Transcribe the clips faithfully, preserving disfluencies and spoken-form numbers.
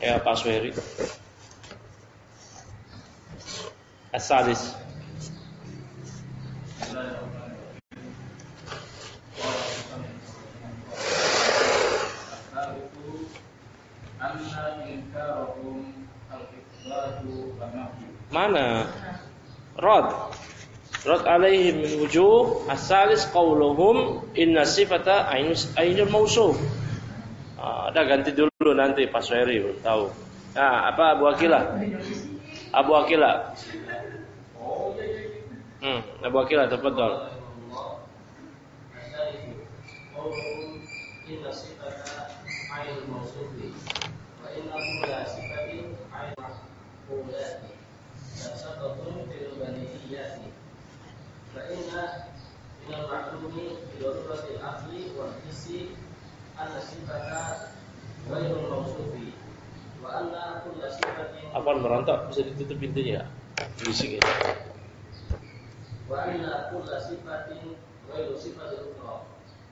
Ya Pak Suheri. As-sadis. Mana? Rad. Rad alaihim min wujuh. As-salis qauluhum inna sifata ainul mausuf. Ah, ada ganti dulu nanti Pak Suheri belum tahu. Nah, apa Abu Akilah? Abu Akilah. Hmm, Abu Akilah tafadhal. Inna sifata ainul mausuf wa inna kulla sifatin ainul maqulati tasatun fil baniyati fa inna minal ma'lumi bi daruratil aqli wal hissi anna sifata ghairul mausufi wa anna kulla sifatin apaan merontak bisa ditutup pintunya bisik ya wa anna kulla sifatin ghairu sifatil ukhra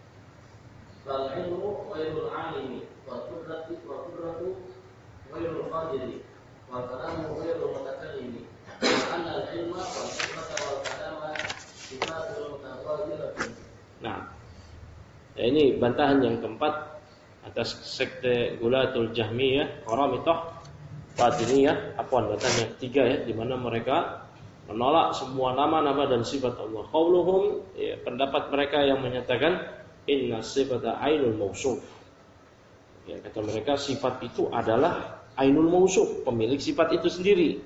wal ilmu ghairul alimi wal qudratu wal qudratu ghairul qadiri wal kalamu ghairul mutakallimi wa anna al ilma wal qudrata wal kalama sifatul mutaghayyiratun. Nah, ya ini bantahan yang keempat atas sekte Gulatul Jahmiyah, Qaramitah, Batiniyah, apaan bantahan yang ketiga ya, di mana mereka menolak semua nama-nama dan sifat Allah. Qauluhum, ya, pendapat mereka yang menyatakan inna sifata ainul mausuf. Ya, kata mereka sifat itu adalah ainul mausuf, pemilik sifat itu sendiri.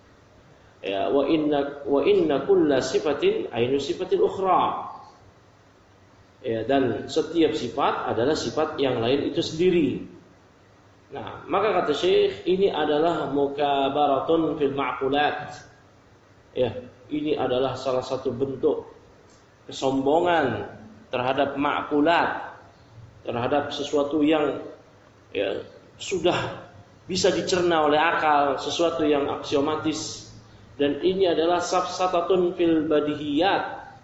Ya, wa inna wa inna kulla sifatin ainu sifatil ukhra. Ya, dan setiap sifat adalah sifat yang lain itu sendiri. Nah, maka kata Syekh ini adalah mukabaratun fil ma'qulat. Ya, ini adalah salah satu bentuk kesombongan terhadap ma'qulat, terhadap sesuatu yang ya, sudah bisa dicerna oleh akal, sesuatu yang aksiomatis. Dan ini adalah safsatatun fil badihiyat.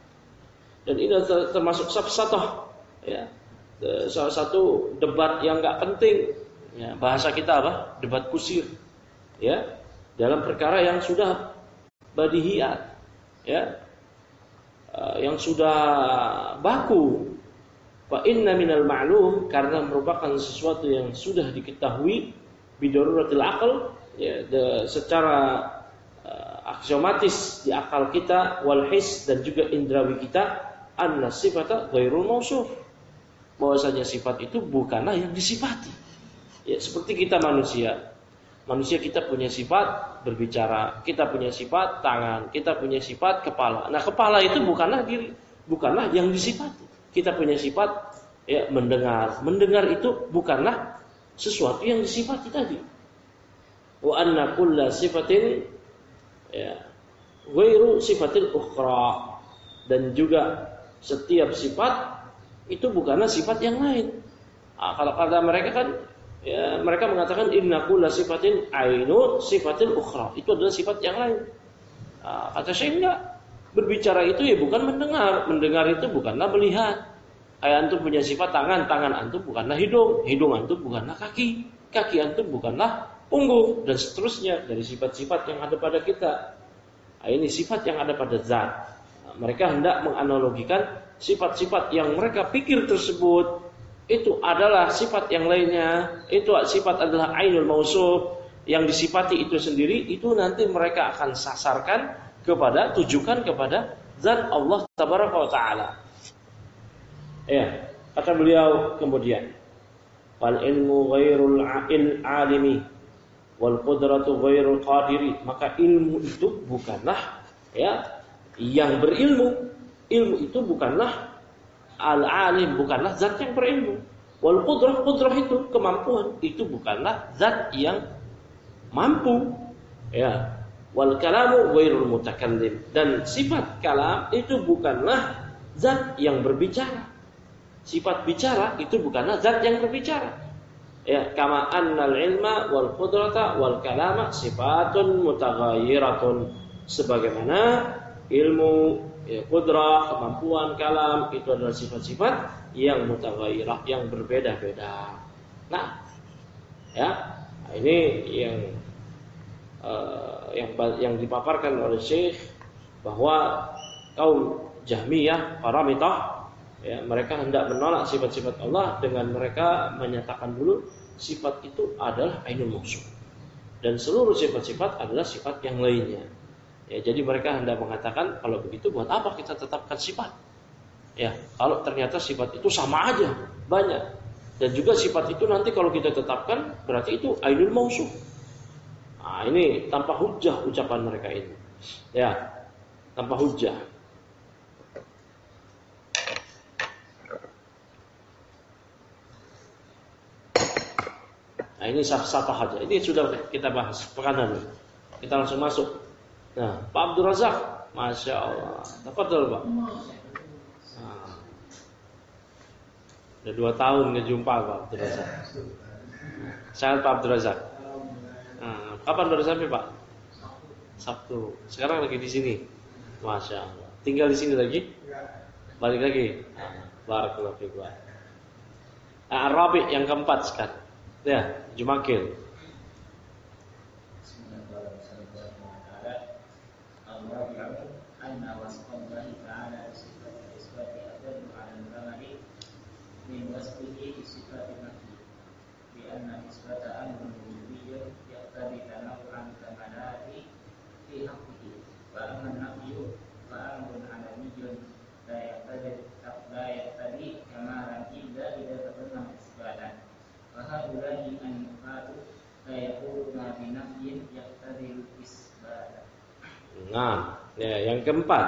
Dan ini termasuk safsatah, ya, salah satu debat yang enggak penting. Ya, bahasa kita apa? Debat kusir. Ya, dalam perkara yang sudah badihiyat, ya, yang sudah baku. Fa inna minal ma'lum, karena merupakan sesuatu yang sudah diketahui bidoruratil aql, ya, de, secara uh, aksiomatis di akal kita, wal his, dan juga indrawi kita, anna sifata ghairul mausuf, bahwasanya sifat itu bukanlah yang disifati. Ya, seperti kita manusia. Manusia kita punya sifat berbicara, kita punya sifat tangan, kita punya sifat kepala. Nah, kepala itu bukanlah diri, bukanlah yang disifati. Kita punya sifat ya mendengar. Mendengar itu bukanlah sesuatu yang disifati tadi. Wa anna kulla sifatin ya ghairu sifatil ukhra, dan juga setiap sifat itu bukanlah sifat yang lain. Nah, kalau kata mereka kan ya, mereka mengatakan inna kulla sifatin ainu sifatil ukhra, itu adalah sifat yang lain. Nah, kata saya enggak. Berbicara itu ya bukan mendengar, mendengar itu bukanlah melihat. Kayak antum punya sifat tangan, tangan antum bukanlah hidung, hidung antum bukanlah kaki, kaki antum bukanlah punggung, dan seterusnya dari sifat-sifat yang ada pada kita. Nah, ini sifat yang ada pada zat. Nah, mereka hendak menganalogikan sifat-sifat yang mereka pikir tersebut itu adalah sifat yang lainnya, itu sifat adalah ainul mausuf, yang disifati itu sendiri, itu nanti mereka akan sasarkan kepada, tujukan kepada zat Allah tabaraka wa ta'ala. Ya, kata beliau kemudian, fal ilmu ghairul alimi wal qudratu ghairul qadiri, maka ilmu itu bukanlah ya yang berilmu, ilmu itu bukanlah al-alim, bukanlah zat yang berilmu. Wal qudrah, qudrah itu kemampuan, itu bukanlah zat yang mampu. Ya. Wal kalamu ghairul mutakallim, dan sifat kalam itu bukanlah zat yang berbicara. Sifat bicara itu bukanlah zat yang berbicara. Ya, kama annal ilma wal qudrata wal kalama sifatun mutaghayyiratun, sebagaimana ilmu, ya, qudrah, kemampuan, kalam itu adalah sifat-sifat yang mutaghayyirah, yang berbeda-beda. Nah, ya, Nah, ini yang uh, yang yang dipaparkan oleh Syekh bahwa kaum Jahmiyah, Qaramitah, ya, mereka hendak menolak sifat-sifat Allah dengan mereka menyatakan dulu sifat itu adalah ainul mausuf dan seluruh sifat-sifat adalah sifat yang lainnya. Ya, jadi mereka hendak mengatakan kalau begitu buat apa kita tetapkan sifat? Ya, kalau ternyata sifat itu sama aja banyak dan juga sifat itu nanti kalau kita tetapkan berarti itu ainul mausuf. Nah, ini tanpa hujah ucapan mereka ini. Ya, tanpa hujah. Nah, ini sapa saja. Ini sudah kita bahas pekanan. Kita langsung masuk. Nah, Pak Abdul Razak, masya Allah. Tafadhol, Pak. Nah, udah dua tahun nggak jumpa Pak Abdul Razak. Sehat Pak Abdul Razak. Nah, kapan baru sampai Pak? Sabtu. Sekarang lagi di sini. Masya Allah. Tinggal di sini lagi? Balik lagi. Barakallahu fiik. Nah, Arabi yang keempat sekarang. Ya, Jumakil. Nah, ya, yang keempat,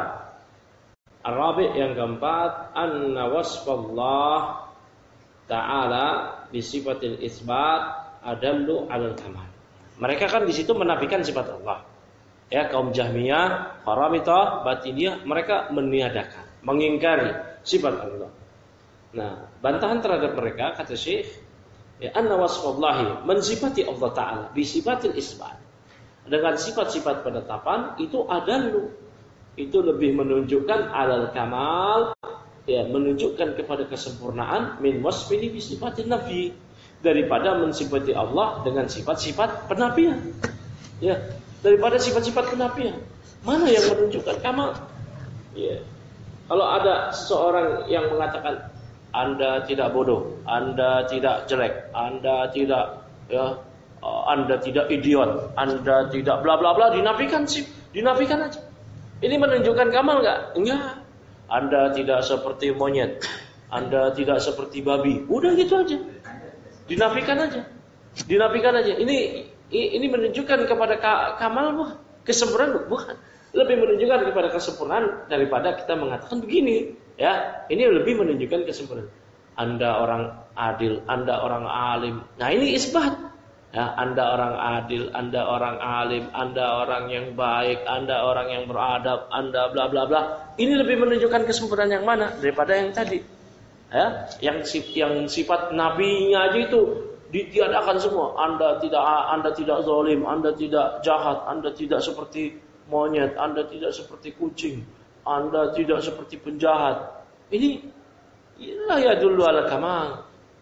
Arabi yang keempat, anna wasfallah ta'ala bisifatil isbat adallu 'alal kamal. Mereka kan di situ menafikan sifat Allah. Ya, kaum Jahmiyah, Qaramitah, Batiniyah, mereka meniadakan, mengingkari sifat Allah. Nah, bantahan terhadap mereka kata Syekh, ya anna wasfallahi mensifati Allah Ta'ala bisifatil isbat. Dengan sifat-sifat penetapan itu adallu, itu lebih menunjukkan alal kamal, ya, menunjukkan kepada kesempurnaan min wasfihi bi sifatin nafi, daripada mensifati Allah dengan sifat-sifat penafian. Ya, daripada sifat-sifat penafian. Mana yang menunjukkan kamal? Ya. Kalau ada seseorang yang mengatakan Anda tidak bodoh, Anda tidak jelek, Anda tidak ya Anda tidak idiot, Anda tidak bla bla bla, dinafikan sih, dinafikan aja. Ini menunjukkan kamal enggak? Enggak. Anda tidak seperti monyet, Anda tidak seperti babi. Udah gitu aja. Dinafikan aja. Dinafikan aja. Ini ini menunjukkan kepada kamal bukan? Kesempurnaan bukan. Lebih menunjukkan kepada kesempurnaan daripada kita mengatakan begini, ya. Ini lebih menunjukkan kesempurnaan. Anda orang adil, Anda orang alim. Nah, ini isbat. Ya, Anda orang adil, Anda orang alim, Anda orang yang baik, Anda orang yang beradab, Anda bla bla bla. Ini lebih menunjukkan kesempurnaan yang mana daripada yang tadi. Ya, yang yang sifat nabinya aja itu ditiadakan semua. Anda tidak Anda tidak zalim, Anda tidak jahat, Anda tidak seperti monyet, Anda tidak seperti kucing, Anda tidak seperti penjahat. Ini inilah ya dulu ala kamal.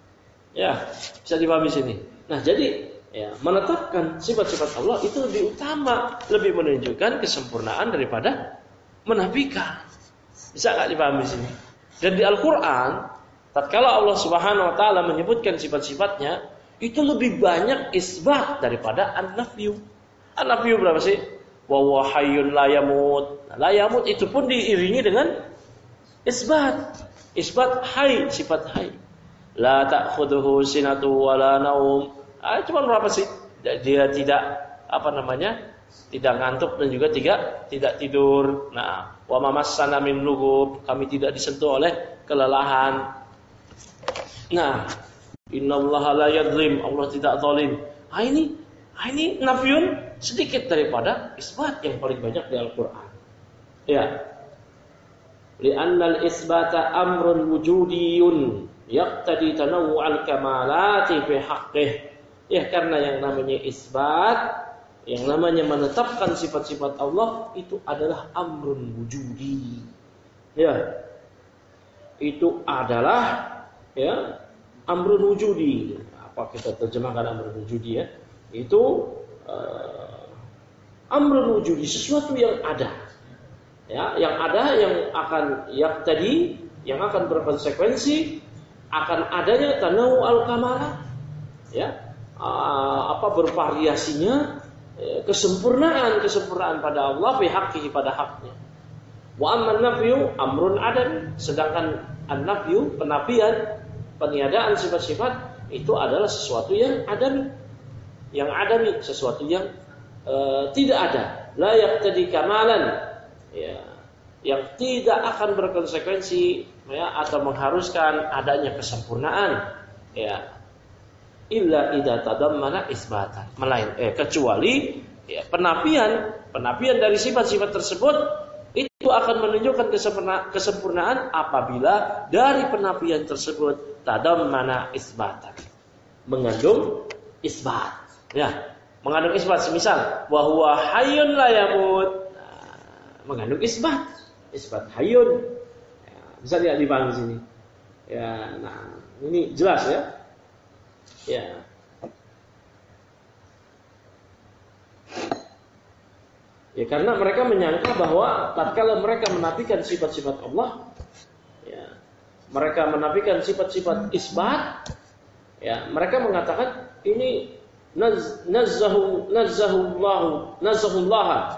Ya, bisa dipahami sini. Nah, jadi ya, menetapkan sifat-sifat Allah itu lebih utama, lebih menunjukkan kesempurnaan daripada menafikan. Bisa nggak dipahami sini? Dan di Al-Quran, tatkala Allah Subhanahu Wa Taala menyebutkan sifat-sifatnya, itu lebih banyak isbat daripada an-nafyu. An-nafyu berapa sih? Wa huwa hayyun la yamut. La yamut itu pun diiringi dengan isbat. Isbat hayy, sifat hayy. La ta'khudhuhu sinatu wa la naum. Ah, cuma berapa sih? Dia tidak apa namanya? Tidak ngantuk dan juga tidak tidak tidur. Nah, wa mamassana min lughub, kami tidak disentuh oleh kelelahan. Nah, innallaha la yadzlim, Allah tidak zalim. Ah ini, ah ini nafyun sedikit daripada isbat yang paling banyak di Al-Qur'an. Ya. Li'anna al-isbata amrun wujudiyun yaqtadi tanawwu'al kamalati fi haqqih. Ya, karena yang namanya isbat, yang namanya menetapkan sifat-sifat Allah itu adalah amrun wujudi. Ya. Itu adalah ya amrun wujudi. Apa kita terjemahkan amrun wujudi ya? Itu uh, amrun wujudi, sesuatu yang ada. Ya, yang ada yang akan yang tadi yang akan berkonsekuensi akan adanya tanawu al-kamala. Ya, uh, apa bervariasinya uh, kesempurnaan kesempurnaan pada Allah fi haqqihi, pada haknya. Wa amman nafyu amrun adam, sedangkan an-nafyu penafian, peniadaan sifat-sifat itu adalah sesuatu yang adami. Yang adami, sesuatu yang uh, tidak ada. La yaqtadi kamalan, ya, yang tidak akan berkonsekuensi ya, atau mengharuskan adanya kesempurnaan, ya, illa idza tadammana isbatan, melain eh kecuali ya, penafian penafian dari sifat-sifat tersebut itu akan menunjukkan kesempurna, kesempurnaan apabila dari penafian tersebut tadammana isbatan, mengandung isbat, ya, mengandung isbat. Semisal wa huwa hayyun la yamut, mengandung isbat, isbat hayyun. Ya, bisa tidak dipahami sini? Ya, nah ini jelas ya. Ya. Ya, karena mereka menyangka bahwa tatkala mereka menafikan sifat-sifat Allah, ya, mereka menafikan sifat-sifat isbat, ya, mereka mengatakan ini naz, nazzahu nazzahullahu nazzahullah.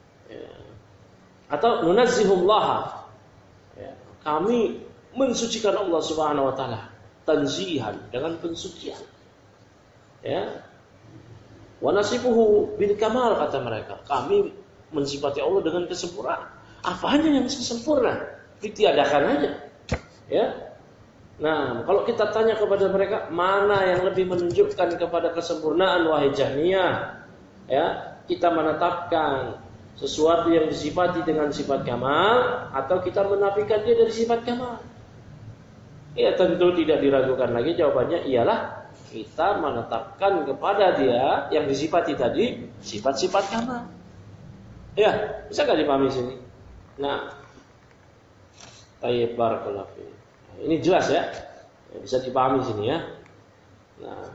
Atau nunazzihullah, ya, kami mensucikan Allah Subhanahu wa taala, tanzihan, dengan pensucian, ya, wa nasifuhu bil kamal, kata mereka, kami mensifati Allah dengan kesempurnaan. Apanya yang sempurna? Ditiadakan aja, ya. Nah, kalau kita tanya kepada mereka, mana yang lebih menunjukkan kepada kesempurnaan, wahai Jahmiyah, ya, kita menetapkan sesuatu yang disifati dengan sifat kamal atau kita menafikan dia dari sifat kamal? Ya, tentu tidak diragukan lagi, jawabannya ialah kita menetapkan kepada dia yang disifati tadi sifat-sifat kamal. Ya, bisa nggak dipahami sini? Nah, tayyib barakallahu fi. Ini jelas ya, bisa dipahami sini ya. Nah,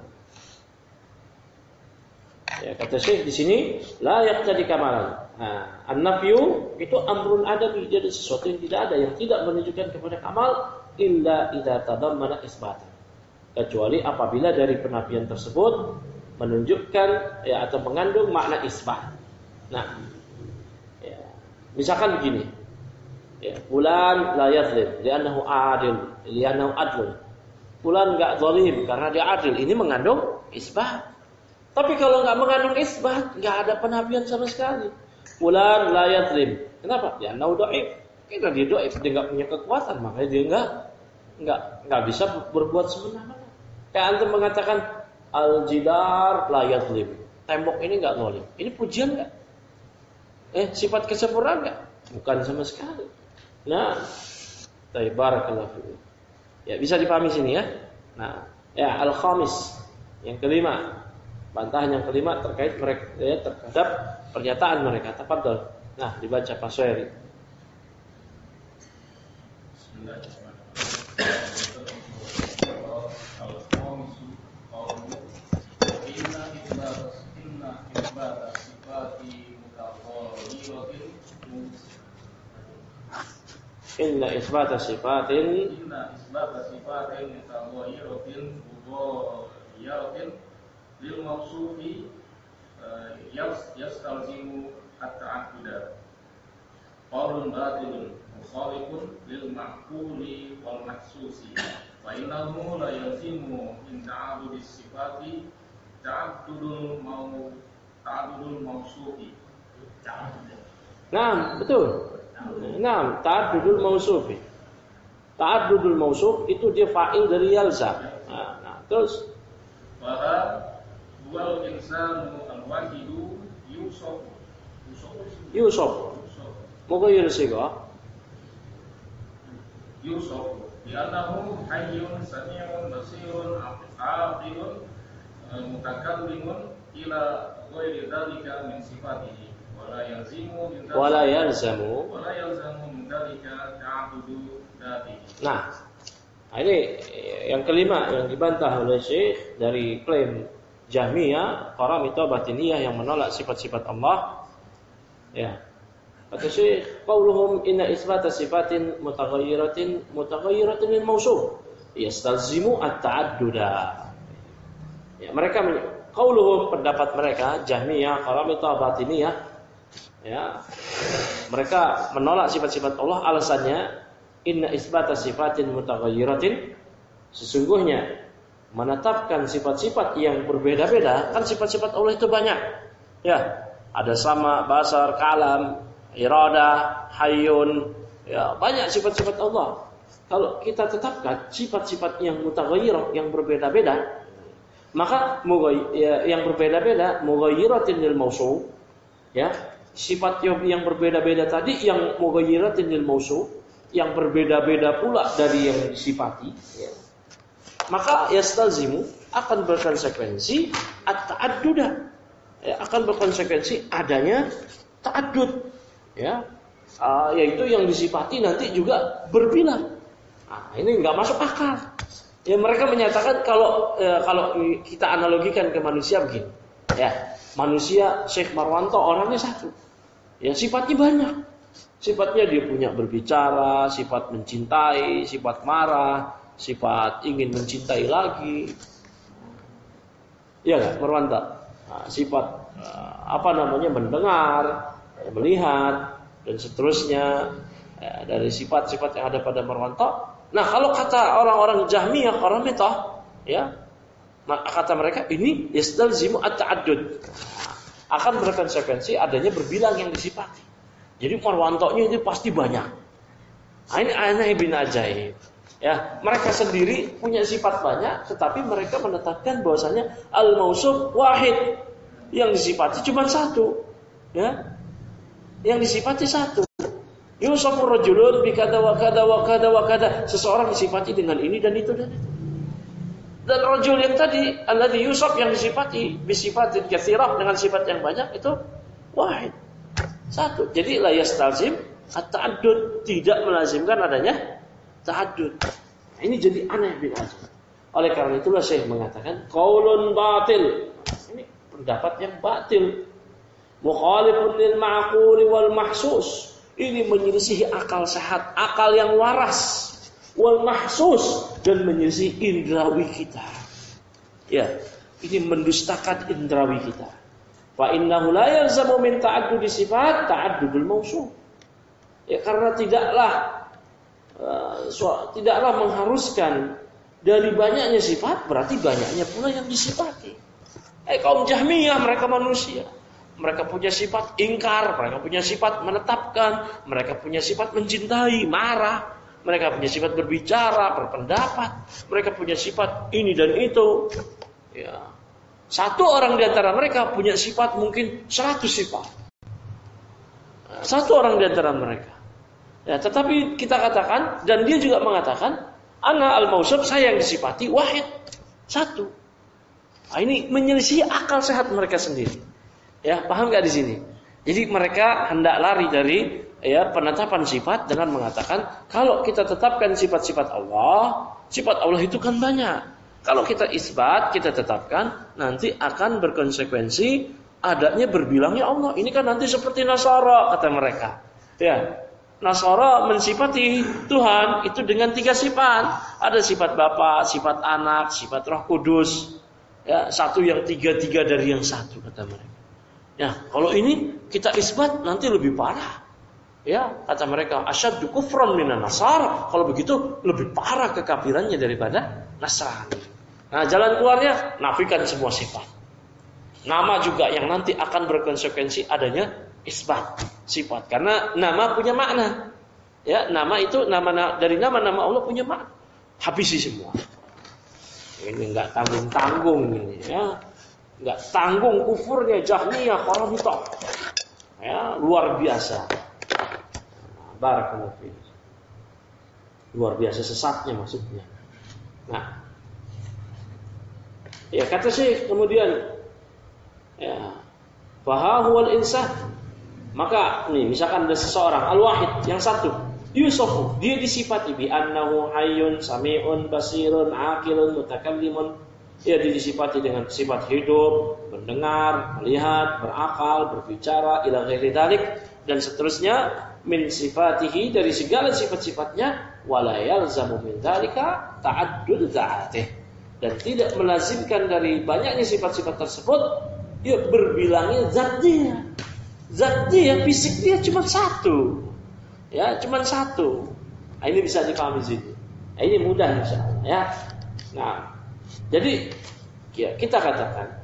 ya, kata Syekh di sini la yaqtadi kamalan. Nah, an-nafyu itu amrun adami, jadi sesuatu yang tidak ada, yang tidak menunjukkan kepada kamal illa idza tadammana isbatan, kecuali apabila dari penafian tersebut menunjukkan ya atau mengandung makna isbat. Nah, ya, misalkan begini, ya, fulan la yadzlim li'annahu adil, li'annahu adlun. Fulan enggak zalim karena dia adil, ini mengandung isbat. Tapi kalau enggak mengandung isbat, enggak ada penafian sama sekali. Fulan la yadzlim. Kenapa? Ya nau dhaif. Karena dia dhaif, dia enggak punya kekuatan, makanya dia enggak enggak enggak bisa berbuat semena-mena. Kayak antum mengatakan al-jidar la yadzlim. Tembok ini enggak zalim. Ini pujian enggak? Eh, sifat kesempurnaan enggak? Bukan sama sekali. Nah, barakallahu fiik. Ya, bisa dipahami sini ya. Nah, ya al-khamis, yang kelima. Bantahan yang kelima terkait mereka ya, terhadap pernyataan mereka. Tafadhol. Nah, dibaca Pak Suhairi. Inna isbata sifatin Inna isbata sifatin mutaghayiratin mughayiratin lil mawsufi yastalzimu at-ta'adduda. Qaulun batilun mukhalifun lil ma'quli wal mahsusi. Wa innahu la yalzimu min ta'addudi sifati ta'addudul mau ta'addudul mawsufi. Nah, betul. Nah, ta'addudul mausufi. Ta'addudul mausuf itu dia fa'il dari yalzam. Nah, nah terus wa wal insanu al-wahidu yusuf Yusuf. Moga yursiga. Yusuf li'annahu hayyun sami'un basirun aqilun mutakallimun ila ghairi dzalika min sifatihi. Wala yalzimu wala yalzamu wala yalzamu min dzalika ta'addudu dzatihi. Nah, ini yang kelima yang dibantah oleh Syekh dari klaim Jahmiyah, Qaramitah, Batiniyah yang menolak sifat-sifat Allah. Ya. Kata Syekh, qauluhum inna isbata sifatin mutaghayyiratin mutaghayyiratin lil mawsuf yastalzimu at-ta'adduda. Ya, mereka qauluhum, pendapat mereka Jahmiyah, Qaramitah, Batiniyah, ya. Mereka menolak sifat-sifat Allah, alasannya inna isbata sifatin mutaghayyiratin, sesungguhnya menetapkan sifat-sifat yang berbeda-beda, kan sifat-sifat Allah itu banyak. Ya, ada sama, basar, kalam, iradah, hayyun, ya, banyak sifat-sifat Allah. Kalau kita tetapkan sifat-sifat yang mutaghayyirah, yang berbeda-beda, maka ya, yang berbeda-beda mughayyiratin lil mausuf, ya, sifat yang berbeda-beda tadi yang mughayyiratin lil mausuf, yang berbeda-beda pula dari yang disifati, ya. Maka yastalzimu, akan berkonsekuensi at-ta'adduda, ya, akan berkonsekuensi adanya ta'addud, ya, uh, yaitu yang disifati nanti juga berbilang. Nah, ini nggak masuk akal. Ya, mereka menyatakan kalau uh, kalau kita analogikan ke manusia begini, ya, manusia Syekh Marwanto orangnya satu, ya, sifatnya banyak. Sifatnya dia punya berbicara, sifat mencintai, sifat marah, sifat ingin mencintai lagi, ya nggak, Marwanto? Nah, sifat uh, apa namanya mendengar, melihat, dan seterusnya, ya, dari sifat-sifat yang ada pada Marwanto. Nah, kalau kata orang-orang Jahmiyah, Qaramitah, ya, kata mereka ini yastalzimu at-ta'addud, akan berkonsekuensi adanya berbilang yang disifati. Jadi Marwantonya itu pasti banyak. Nah, ini aneh bin ajaib. Ya, mereka sendiri punya sifat banyak, tetapi mereka menetapkan bahwasanya al-mausuf wahid, yang disifati cuma satu, ya. Yang disifati satu. Yusafu rajulun bi kada wa kada wa kada wa kada. Seseorang disifati dengan ini dan itu dan itu. Dan rajul yang tadi, alladzi yusaf, yang disifati bi sifatin katsirah, dengan sifat yang banyak, itu wahid. Satu. Jadi la yastalzim at-ta'addud, tidak melazimkan adanya ta'addud. Nah, ini jadi aneh bin ajaib. Oleh karena itulah Syekh mengatakan qaulun batil. Ini pendapat yang batil. Mukhalifun lil ma'qul wal mahsus. Ini menyelisihi akal sehat, akal yang waras, wal mahsus, dan menyelisihi indrawi kita. Ya, ini mendustakan indrawi kita. Fa innahu la yalzamu min ta'addudi sifat ta'addudul mausuf. Ya, karena tidaklah uh, so, tidaklah mengharuskan dari banyaknya sifat berarti banyaknya pula yang disifati. Eh kaum Jahmiyah, mereka manusia. Mereka punya sifat ingkar, mereka punya sifat menetapkan, mereka punya sifat mencintai, marah, mereka punya sifat berbicara, berpendapat, mereka punya sifat ini dan itu. Ya. Satu orang di antara mereka punya sifat mungkin seratus sifat. Satu orang di antara mereka. Ya, tetapi kita katakan, dan dia juga mengatakan, ana al-mausuf, saya yang disifati wahid, satu. Nah, ini menyelisih akal sehat mereka sendiri. Ya, paham nggak di sini? Jadi mereka hendak lari dari ya penetapan sifat dengan mengatakan kalau kita tetapkan sifat-sifat Allah, sifat Allah itu kan banyak. Kalau kita isbat, kita tetapkan, nanti akan berkonsekuensi adanya berbilangnya Allah. Ini kan nanti seperti Nasara, kata mereka. Ya, Nasara mensifati Tuhan itu dengan tiga sifat. Ada sifat Bapa, sifat Anak, sifat Roh Kudus. Ya, satu yang tiga-tiga dari yang satu, kata mereka. Ya, kalau ini kita isbat nanti lebih parah. Ya, kata mereka asyaddu kufran minan nasara. Kalau begitu lebih parah kekafirannya daripada Nasrani. Nah, jalan keluarnya nafikan semua sifat. Nama juga yang nanti akan berkonsekuensi adanya isbat sifat, karena nama punya makna. Ya, nama itu nama dari nama-nama Allah punya makna. Habisi semua. Ini enggak tanggung-tanggung ini, ya. Enggak tanggung kufurnya Jahmiyah, Qaramitah. Ya, luar biasa. Barakallahu fiik. Luar biasa sesatnya maksudnya. Nah, ya kata Syekh kemudian, ya, fa huwal insan. Maka nih misalkan ada seseorang al-wahid yang satu, Yusuf, dia disifati bi annahu hayyun, sami'un, basirun, aqilun, mutakallimun. Ya disifati dengan sifat hidup, mendengar, melihat, berakal, berbicara, ila ghairi dzalik dan seterusnya min sifatihi dari segala sifat-sifatnya wala yalzamu min dzalika ta'addud dzatih dan tidak melazimkan dari banyaknya sifat-sifat tersebut ya berbilangnya zat dia. Zat dia, fisik dia cuma satu. Ya, cuma satu. Nah, ini bisa dipahami sini. Nah, ini mudah insyaallah ya. Nah, jadi ya, kita katakan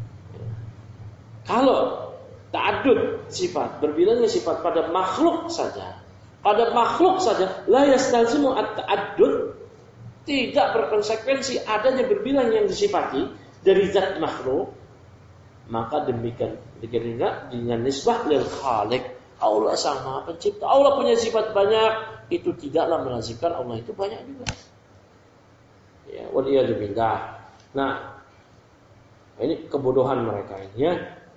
kalau ta'addud sifat berbilangnya sifat pada makhluk saja, pada makhluk saja la yastalzimu at-ta'addud tidak berkonsekuensi adanya berbilang yang disifati dari zat makhluk, maka demikian juga dengan nisbah lil khaliq. Allah sang Maha Pencipta, Allah punya sifat banyak, itu tidaklah melazimkan Allah itu banyak juga. Ya, waliyadzubillah. Nah, ini kebodohan mereka ini ya.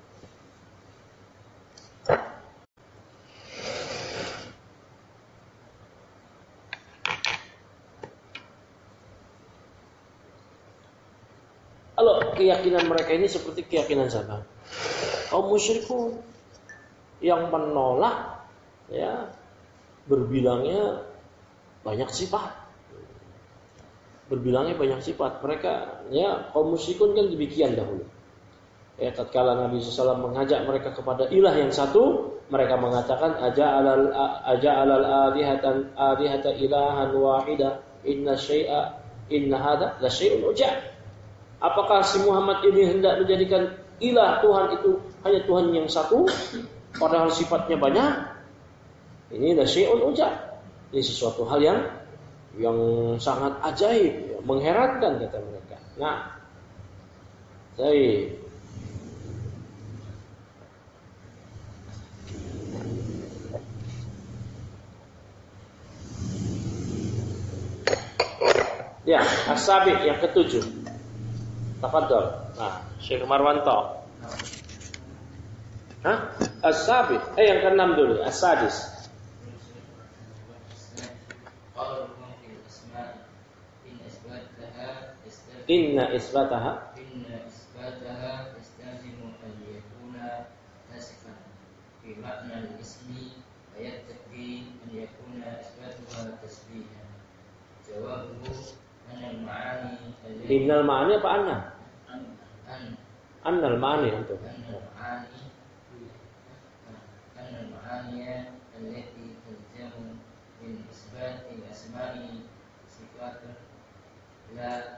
Kalau keyakinan mereka ini seperti keyakinan siapa? Kaum musyrikun yang menolak ya berbilangnya banyak sifat. Berbilangnya banyak sifat. Mereka ya kaum musyrikun kan demikian dahulu. Ya tatkala Nabi shallallahu alaihi wasallam mengajak mereka kepada ilah yang satu, mereka mengatakan aja'alal aja'alal alihatan alihata ilahan wahida inna syai'a inna hada la syai'un uja'. Apakah si Muhammad ini hendak menjadikan ilah Tuhan itu hanya Tuhan yang satu padahal sifatnya banyak? Ini la syai'un uja'. Ini sesuatu hal yang yang sangat ajaib, mengherankan kata mereka. Nah, saya ya, as-sabi yang ketujuh. Tafadhol. Nah, Syekh Marwanto. Hah? As-sabi. Eh yang keenam dulu, as-sadis. Inna isbataha Inna isbataha yastazimu an yakuna nasifan fi makna al-ismi wa yattaqi an yakuna isbatuha tasbihan. Jawabuhu anna al-ma'ani Innal ma'ani apa anna? an Annal ma'ani itu. anna al-ma'ani anna al-ma'ani allati talzamu min isbati al-asma'i sifatun la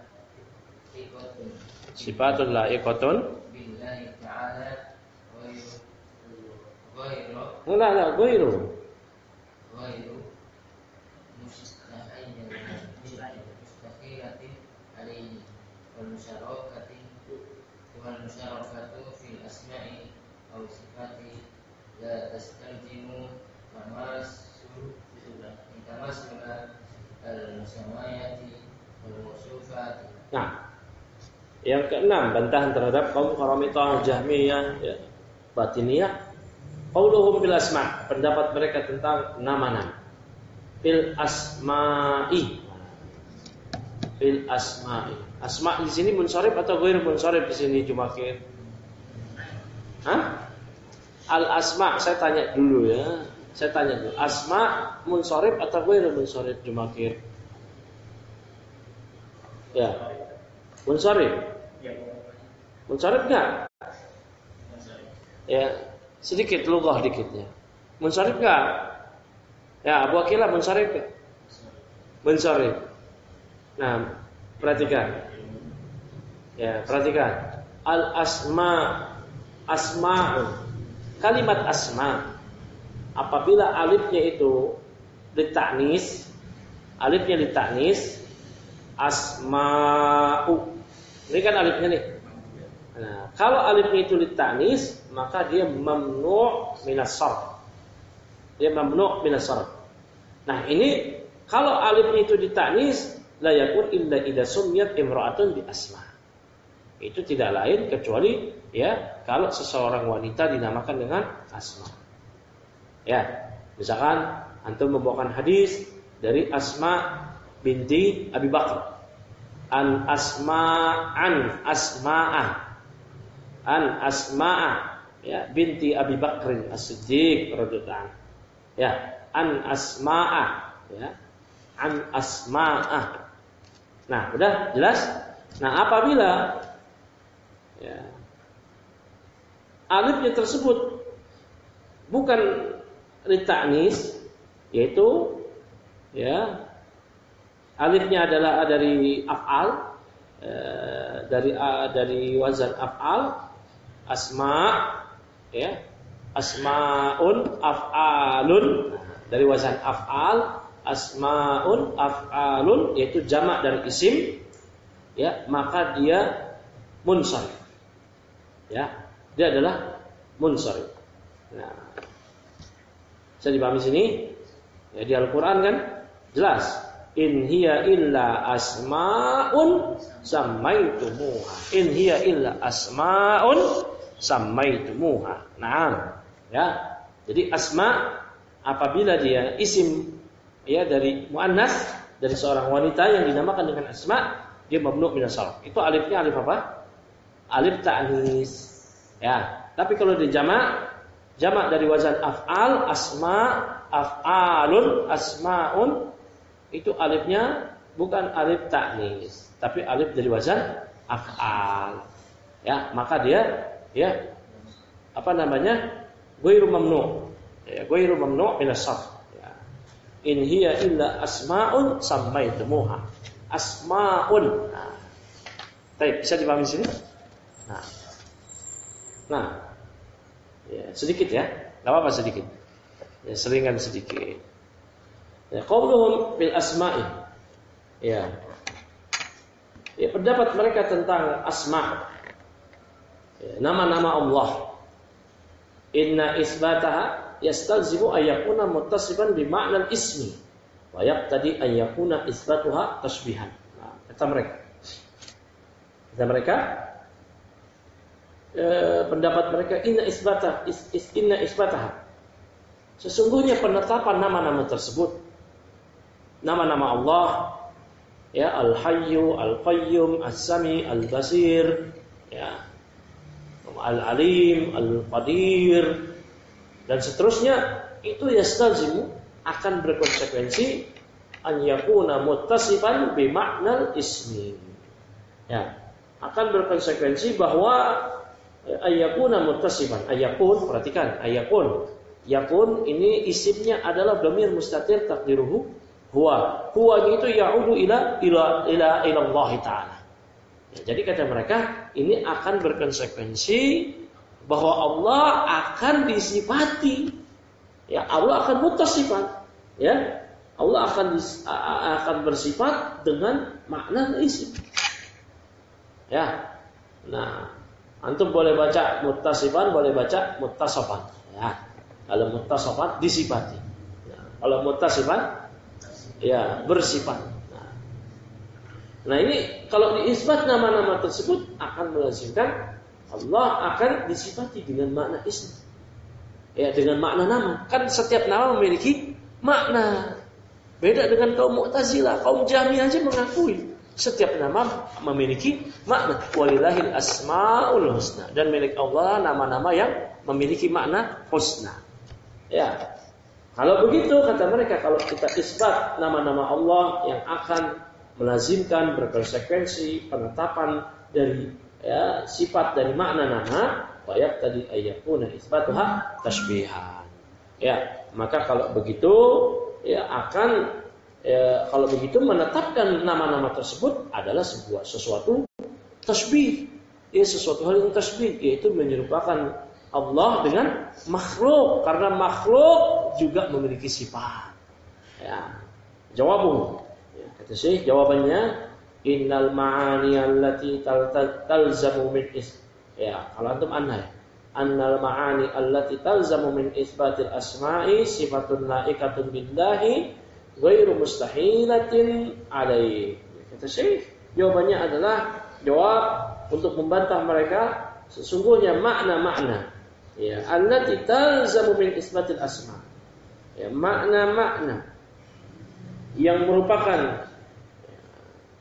sifatun la'iqatun billahi ta'ala ghairu ghairu enggak enggak ghairu ghairu mustahil mustahilatin alaihi wal musyarakati wal musyarakatu fil asma'i aw sifati la tastalzimu tamasul tamasul al musamayati wal mawsufati. Nah, yang keenam bantahan terhadap kaum Qaramitah, Jahmiyah, ya, Batiniyah. Qauluhum bil asma, pendapat mereka tentang nama-nama. Fil asma'i. Fil asma'i. Asma di sini munsharif atau ghair munsharif di sini Jumakir? Hah? Al asma, saya tanya dulu ya. Saya tanya dulu. Asma munsharif atau ghair munsharif Jumakir? Ya. Munsharif. Munsharif enggak? Ya, sedikit lughah dikitnya. Munsharif enggak? Ya, Abu Aqilah munsharif enggak? Munsharif. Nah, perhatikan. Ya, perhatikan. Al asma asma'un. Kalimat asma apabila alifnya itu ditaknis, alifnya ditaknis asma'u. Ini kan alifnya nih. Nah, kalau alifnya itu ditaknis, maka dia mamnu' minas sarf. Dia mamnu' minas sarf. Nah, ini kalau alifnya itu ditaknis, la yakun illa idza sumiyat imra'atun bi asma. Itu tidak lain kecuali ya kalau seseorang wanita dinamakan dengan asma. Ya, misalkan antum membawakan hadis dari Asma binti Abi Bakar. an asma'an asma'ah an asma'ah ya binti Abi Bakr As-Siddiq radhiyallahu anhu ya an asma'ah ya an asma'ah. Nah, udah jelas? Nah, apabila ya alifnya tersebut bukan lita'nis, yaitu ya alifnya adalah dari af'al, eh, dari uh, dari wazan af'al, asma, ya, asmaun, af'alun, dari wazan af'al, asmaun, af'alun, yaitu jamak dari isim, ya, maka dia munsharif, ya, dia adalah munsharif. Nah, bisa dipahami sini? Ya, di Al-Quran kan jelas. In hiya illa asma'un sammaitumuha. In hiya illa asma'un sammaitumuha. Naam. Ya. Jadi asma apabila dia isim ya dari muannas, dari seorang wanita yang dinamakan dengan asma, dia mamnu' min as-sarf. Itu alifnya alif apa? Alif ta'nis. Ya. Tapi kalau di jamak, jamak dari wazan af'al, asma, af'alun, asma'un, itu alifnya bukan alif ta'nis, tapi alif dari wazan af'al. Ya, maka dia ya apa namanya? Ghairu mamnu'. Ya, ghairu mamnu' min as-sarf. Ya. In hiya illa asma'un sammaitumuha. Asma'un. Nah. Baik, bisa dipahami sini? Nah. Nah. Ya, sedikit ya. Enggak apa-apa sedikit. Ya, seringan sedikit. Ya, qauluhum bil asma'i. Ya. Ya, pendapat mereka tentang asma. Ya, nama-nama Allah. Inna isbataha yastalzimu ayyakuna muttasiban bi ma'nal ismi wa yaqtadi ayyakuna isbatuha tashbihan. Nah, kata mereka. Kata mereka eh, pendapat mereka inna isbatah is, is, inna isbataha. Sesungguhnya penetapan nama-nama tersebut, nama-nama Allah, ya, Al-Hayyu, Al-Qayyum, As-Sami, Al-Basir, ya, Al-Alim, Al-Qadir, dan seterusnya, itu yastalzimu akan berkonsekuensi an yakuna muttasifan bi ma'nal ismi. Ya, akan berkonsekuensi bahwa ayyakuna muttasifan, ayyakun, perhatikan, ayyakun. Yakun ini isimnya adalah dhamir mustatir takdiruhu huwa. Huwa itu ya'udu ila ila ila ila Allah taala. Ya, jadi kata mereka ini akan berkonsekuensi bahwa Allah akan disifati. Ya, Allah akan muttasifan. Ya, Allah akan dis, akan bersifat dengan makna isim. Ya. Nah, antum boleh baca muttasifan, boleh baca muttasafan. Ya. Kalau muttasafan disifati. Ya. Kalau muttasifan ya bersifat. Nah, nah ini kalau diisbat nama-nama tersebut akan melazimkan Allah akan disifati dengan makna isim. Ya, dengan makna nama. Kan setiap nama memiliki makna. Beda dengan kaum Mu'tazilah, kaum Jahmiyah aja mengakui setiap nama memiliki makna. Walillahil asmaul husna, dan milik Allah nama-nama yang memiliki makna husna. Ya. Kalau begitu kata mereka, kalau kita isbat nama-nama Allah yang akan melazimkan berkonsekuensi penetapan dari ya, sifat dari makna nama, wayak tadi ayyakuna isbatuha tashbihan. Ya, maka kalau begitu ya akan ya, kalau begitu menetapkan nama-nama tersebut adalah sebuah sesuatu tashbih. Ya, sesuatu hal yang tashbih, yaitu menyerupakan Allah dengan makhluk, karena makhluk juga memiliki sifat. Ya. Jawabun. Ya, kata Syekh jawabannya innal ma'ani allati talzamu min is. Ya, kalau antum anha. Annal ma'ani allati talzamu min isbatil asma'i sifatun la'ikatun billahi ghairu mustahilatin alaihi. Kata Syekh, jawabannya adalah jawab untuk membantah mereka, sesungguhnya makna-makna ya allati talzamu min isbatil asma, ya makna-makna yang merupakan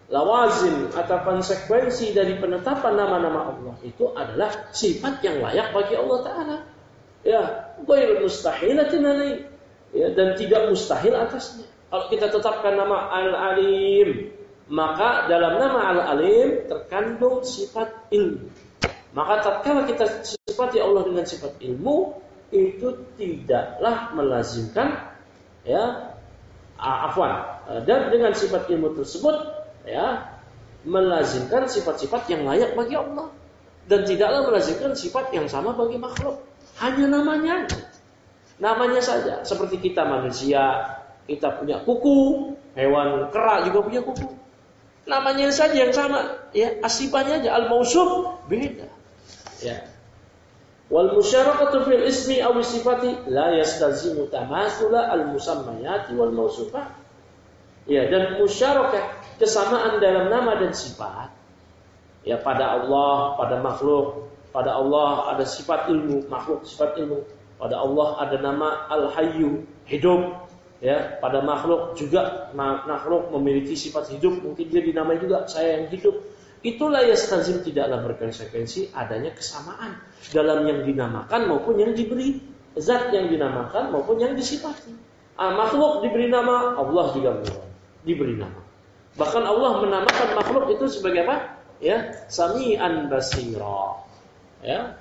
lawazim atau konsekuensi dari penetapan nama-nama Allah itu adalah sifat yang layak bagi Allah Ta'ala. Ya, ghairu mustahilatin alaih. Ya, dan tidak mustahil atasnya. Kalau kita tetapkan nama Al-Alim, maka dalam nama Al-Alim terkandung sifat ilmu. Maka tatkala kita sifati Allah dengan sifat ilmu, itu tidaklah melazimkan, ya, afwan, dan dengan sifat ilmu tersebut, ya, melazimkan sifat-sifat yang layak bagi Allah, dan tidaklah melazimkan sifat yang sama bagi makhluk. Hanya namanya, namanya saja. Seperti kita manusia, kita punya kuku, hewan kera juga punya kuku. Namanya saja yang sama, ya, asifannya aja al-mausuf beda. Ya. Wal musyarakatu fil ismi aw sifati la yastazimu tamatsula al-musammayati wal mausufat. Ya, dan musyarakah, kesamaan dalam nama dan sifat, ya, pada Allah, pada makhluk. Pada Allah ada sifat ilmu, makhluk sifat ilmu. Pada Allah ada nama Al-Hayyu, hidup. Ya, pada makhluk juga, makhluk memiliki sifat hidup, mungkin dia dinamai juga saya yang hidup. Itulah yastazim, tidaklah berkonsekuensi adanya kesamaan dalam yang dinamakan maupun yang diberi, zat yang dinamakan maupun yang disifati. Ah, makhluk diberi nama, Allah juga diberi nama. Bahkan Allah menamakan makhluk itu sebagai apa? Ya, Sami'an Basira. Ya.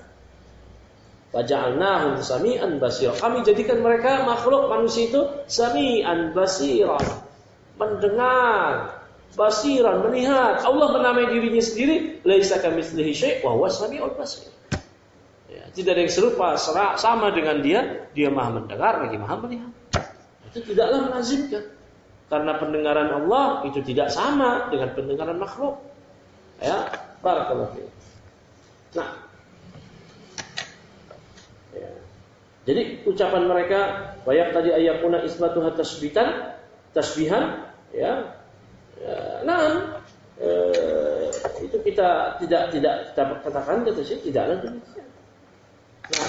Waja'alnahum sami'an basira. Kami jadikan mereka makhluk manusia itu sami'an basira, mendengar, basiran, melihat. Allah menamai dirinya sendiri, laisa kamitslihi syai' wa huwas sami'ul basir. Ya, tidak ada yang serupa sama dengan dia, dia Maha mendengar lagi Maha melihat. Itu tidaklah melazimkan. Karena pendengaran Allah itu tidak sama dengan pendengaran makhluk. Ya, barakallahu fiik. Nah, ya. Jadi ucapan mereka bayak tadi ayakuna isbatuha tasbitan, tasbihan, ya. Ya, nah, eh, itu kita tidak tidak kita katakan kata saya tidaklah demikian. Nah,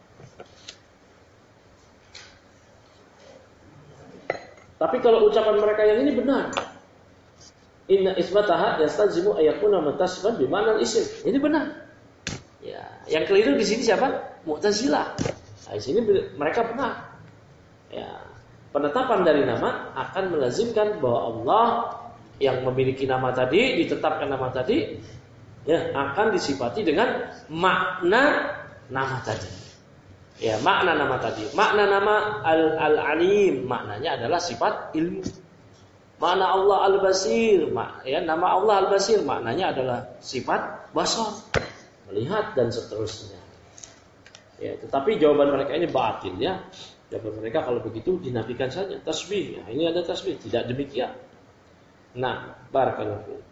tapi kalau ucapan mereka yang ini benar, inna isbataha yastazimu ayakuna mutasifan bi ma'nal isim. Ini benar. Ya, yang keliru di sini siapa? Mu'tazilah. Nah, di sini mereka benar. Ya, penetapan dari nama akan melazimkan bahwa Allah yang memiliki nama tadi, ditetapkan nama tadi, ya, akan disifati dengan makna nama tadi. Ya, makna nama tadi. Makna nama Al-Alim, maknanya adalah sifat ilmu. Makna Allah Al-Basir, ya, nama Allah Al-Basir maknanya adalah sifat basar, melihat dan seterusnya. Ya, tetapi jawaban mereka ini batil, ya. Jawaban mereka kalau begitu dinafikan saja, tasbih. Ya, ini ada tasbih, tidak demikian. Nah, barakallahu fiik.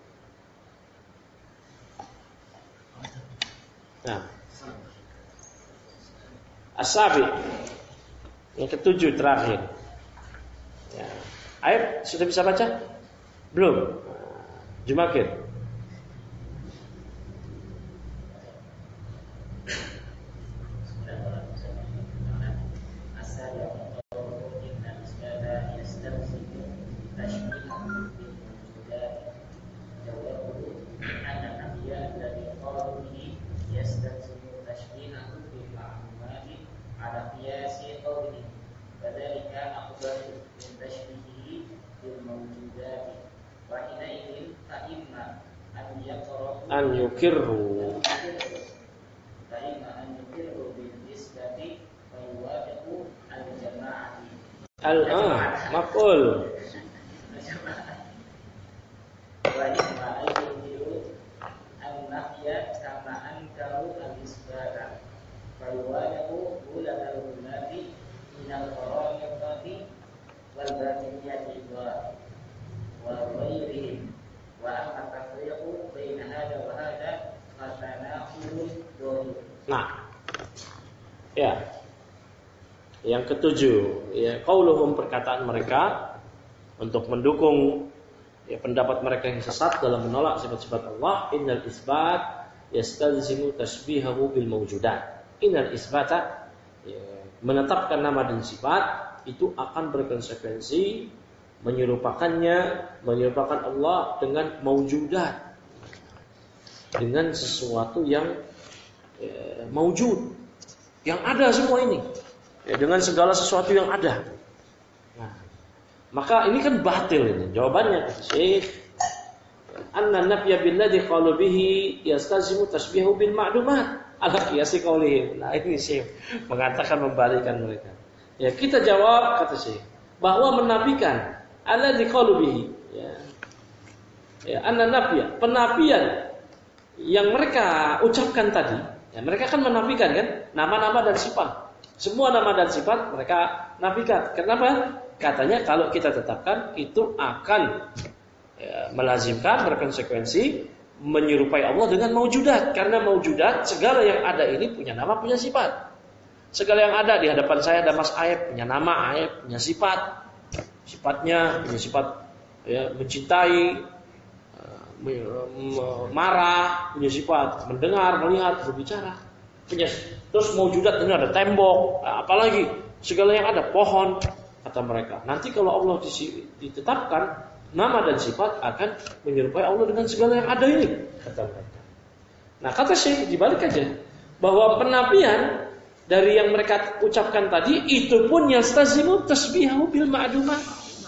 Nah, as-sabi, yang ketujuh terakhir. Ya. Ayo, sudah bisa baca? Belum? Jumakir. An yukirru al-ah maqul Nah, ya, yang ketujuh, ya, qauluhum, perkataan mereka untuk mendukung, ya, pendapat mereka yang sesat dalam menolak sifat-sifat Allah. Innal isbat yastalzimu tasbihahu bil mawjudat. Innal isbata, ya, menetapkan nama dan sifat itu akan berkonsekuensi, menyerupakannya, menyerupakan Allah dengan maujudat, dengan sesuatu yang ya, maujud, yang ada semua ini, ya, dengan segala sesuatu yang ada. Nah, maka ini kan batil ini. Jawabannya kata Syekh, anna nafya billadhi qalu bihi yastazimu tasbihu bil ma'dumat ala qiyasi qaulihim. Nah, ini Syekh mengatakan membalikan mereka. Ya, kita jawab kata Syekh bahwa menafikan alladhi qalu bihi, ya. Ya, anna nafya, penafian yang mereka ucapkan tadi, ya, mereka kan menafikan kan nama-nama dan sifat. Semua nama dan sifat mereka nafikan. Kenapa? Katanya kalau kita tetapkan itu akan ya, melazimkan, berkonsekuensi menyerupai Allah dengan maujudat. Karena maujudat, segala yang ada ini punya nama, punya sifat. Segala yang ada di hadapan saya ada Mas Aib, punya nama Aib, punya sifat. Sifatnya punya sifat ya, mencintai, marah, punya sifat mendengar, melihat, berbicara, punya. Terus maujudat ini ada tembok, apalagi segala yang ada, pohon, kata mereka. Nanti kalau Allah ditetapkan nama dan sifat akan menyerupai Allah dengan segala yang ada ini, kata mereka. Nah, kata Syekh dibalik aja bahwa penafian dari yang mereka ucapkan tadi itu pun yastazimu tasbihu bil ma'dumat.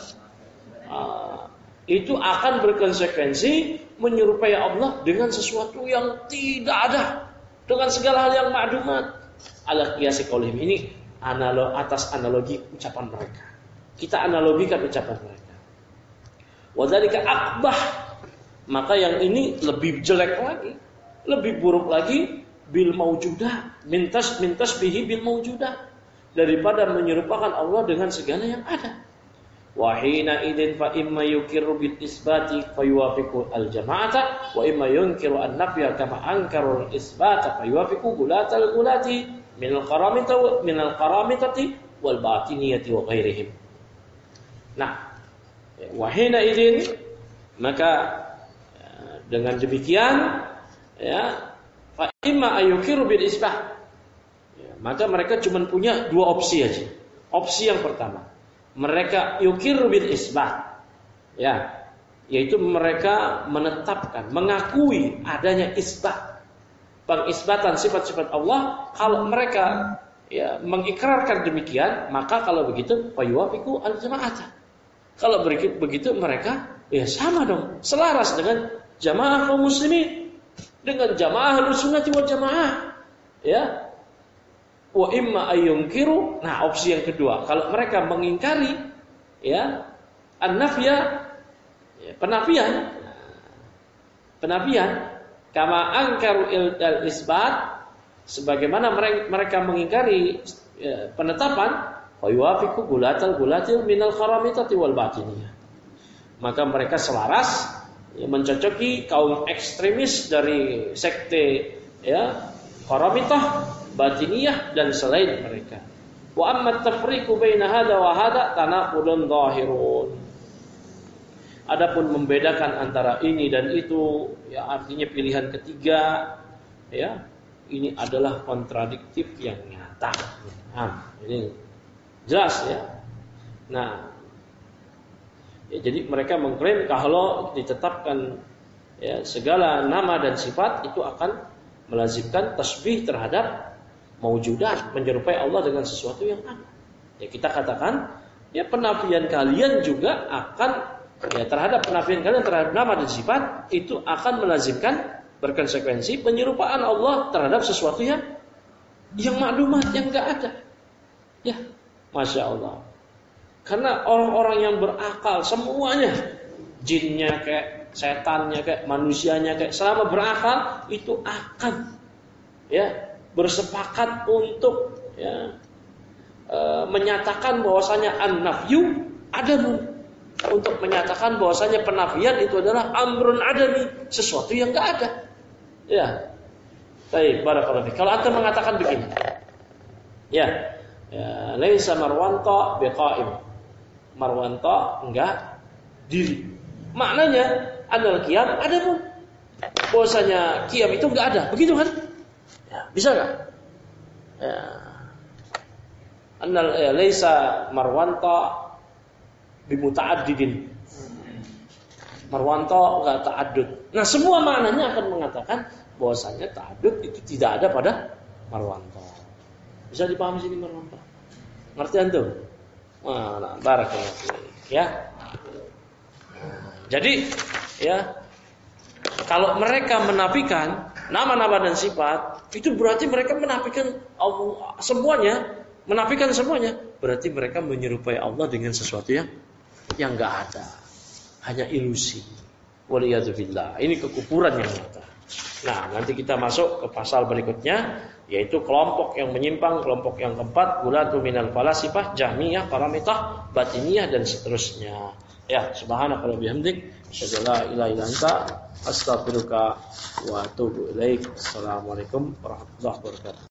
Itu akan berkonsekuensi menyerupai Allah dengan sesuatu yang tidak ada, dengan segala hal yang ma'dumat. Ala qiyasi qaulihim, ini analog atas analogi ucapan mereka. Kita analogikan ucapan mereka. Wa dzalika aqbah, maka yang ini lebih jelek lagi, lebih buruk lagi bil maujudah, mintas mintas bihi bil maujudah, daripada menyerupakan Allah dengan segala yang ada. Wahina idin fa imma yukiru bil isbati fayuwafiqu al jama'ata wa imma yunkiru an nafya kama ankaru al isbata fayuwafiqu gulatal gulati min al qaramita min al qaramitati wal batiniyati wa ghairihim. Nah, wahina idin, maka dengan demikian ya fa imma ayukiru bil isbat, ya, maka mereka cuma punya dua opsi aja. Opsi yang pertama, mereka yukiru bil isbat, ya, yaitu mereka menetapkan, mengakui adanya isbat, pengisbatan sifat-sifat Allah. Kalau mereka ya mengikrarkan demikian, maka kalau begitu fayuwafiqu al jama'ata. Kalau begitu mereka ya sama dong, selaras dengan jamaah kaum muslimin, dengan jamaah Ahlussunnah wal Jamaah, ya. Wa imma ayyunkiru, nah opsi yang kedua, kalau mereka mengingkari ya an-nafya, ya, penafian, penafian kama angkaru al-isbat, sebagaimana mereka mengingkari ya, penetapan, fa yuwafiqu gulatal gulatil minal kharamitati wal batiniyah, maka mereka selaras ya, mencocoki kaum ekstremis dari sekte ya kharamitah, batiniyah dan selain mereka. Wa amma tafriqu baina hada wa hada tanaqudun dhahirun. Adapun membedakan antara ini dan itu, ya artinya pilihan ketiga, ya ini adalah kontradiktif yang nyata. Nah, ini jelas ya. Nah, ya, jadi mereka mengklaim kalau ditetapkan ya segala nama dan sifat itu akan melazimkan tasbih terhadap maujudat, menyerupai Allah dengan sesuatu yang ada. Ya kita katakan, ya penafian kalian juga akan ya terhadap penafian kalian terhadap nama dan sifat itu akan melazimkan, berkonsekuensi penyerupaan Allah terhadap sesuatu yang yang maklumat, yang enggak ada. Ya, Masya Allah. Karena orang-orang yang berakal semuanya, jinnya kayak setannya kayak manusianya kayak, selama berakal itu akan ya bersepakat untuk ya, e, menyatakan bahwasanya an-nafyu adamun, untuk menyatakan bahwasanya penafian itu adalah amrun adami, sesuatu yang enggak ada. Ya. Baik, barakallahu fiik. Kalau antum mengatakan begini. Ya. Ya, laisa marwanta biqaim. Marwanta enggak diri. Maknanya anal qiyam adamun. Bahwasanya qiyam itu enggak ada. Begitu kan? Ya, bisa enggak? Ya. Annal ya, laisa marwanta bimuta'addidin. Marwanto enggak ta'addud. Nah, semua maknanya akan mengatakan bahwasanya ta'addud itu tidak ada pada Marwanto. Bisa dipahami sini Marwanto? Ngerti antum? Wah, nah, barakallahu fiik ya. Jadi ya, kalau mereka menafikan nama-nama dan sifat, itu berarti mereka menafikan Allah semuanya, menafikan semuanya. Berarti mereka menyerupai Allah dengan sesuatu yang yang enggak ada. Hanya ilusi. Waliyadzubillah. Ini kekufuran yang nyata. Nah, nanti kita masuk ke pasal berikutnya, yaitu kelompok yang menyimpang, kelompok yang keempat, gulatu minal falasifah, jahmiyah, paramitah, batiniyah dan seterusnya. Ya, subhanaka wa bihamdik, asyhadu an la ilaha illa anta, astaghfiruka wa atubu ilaik. Assalamualaikum warahmatullahi wabarakatuh.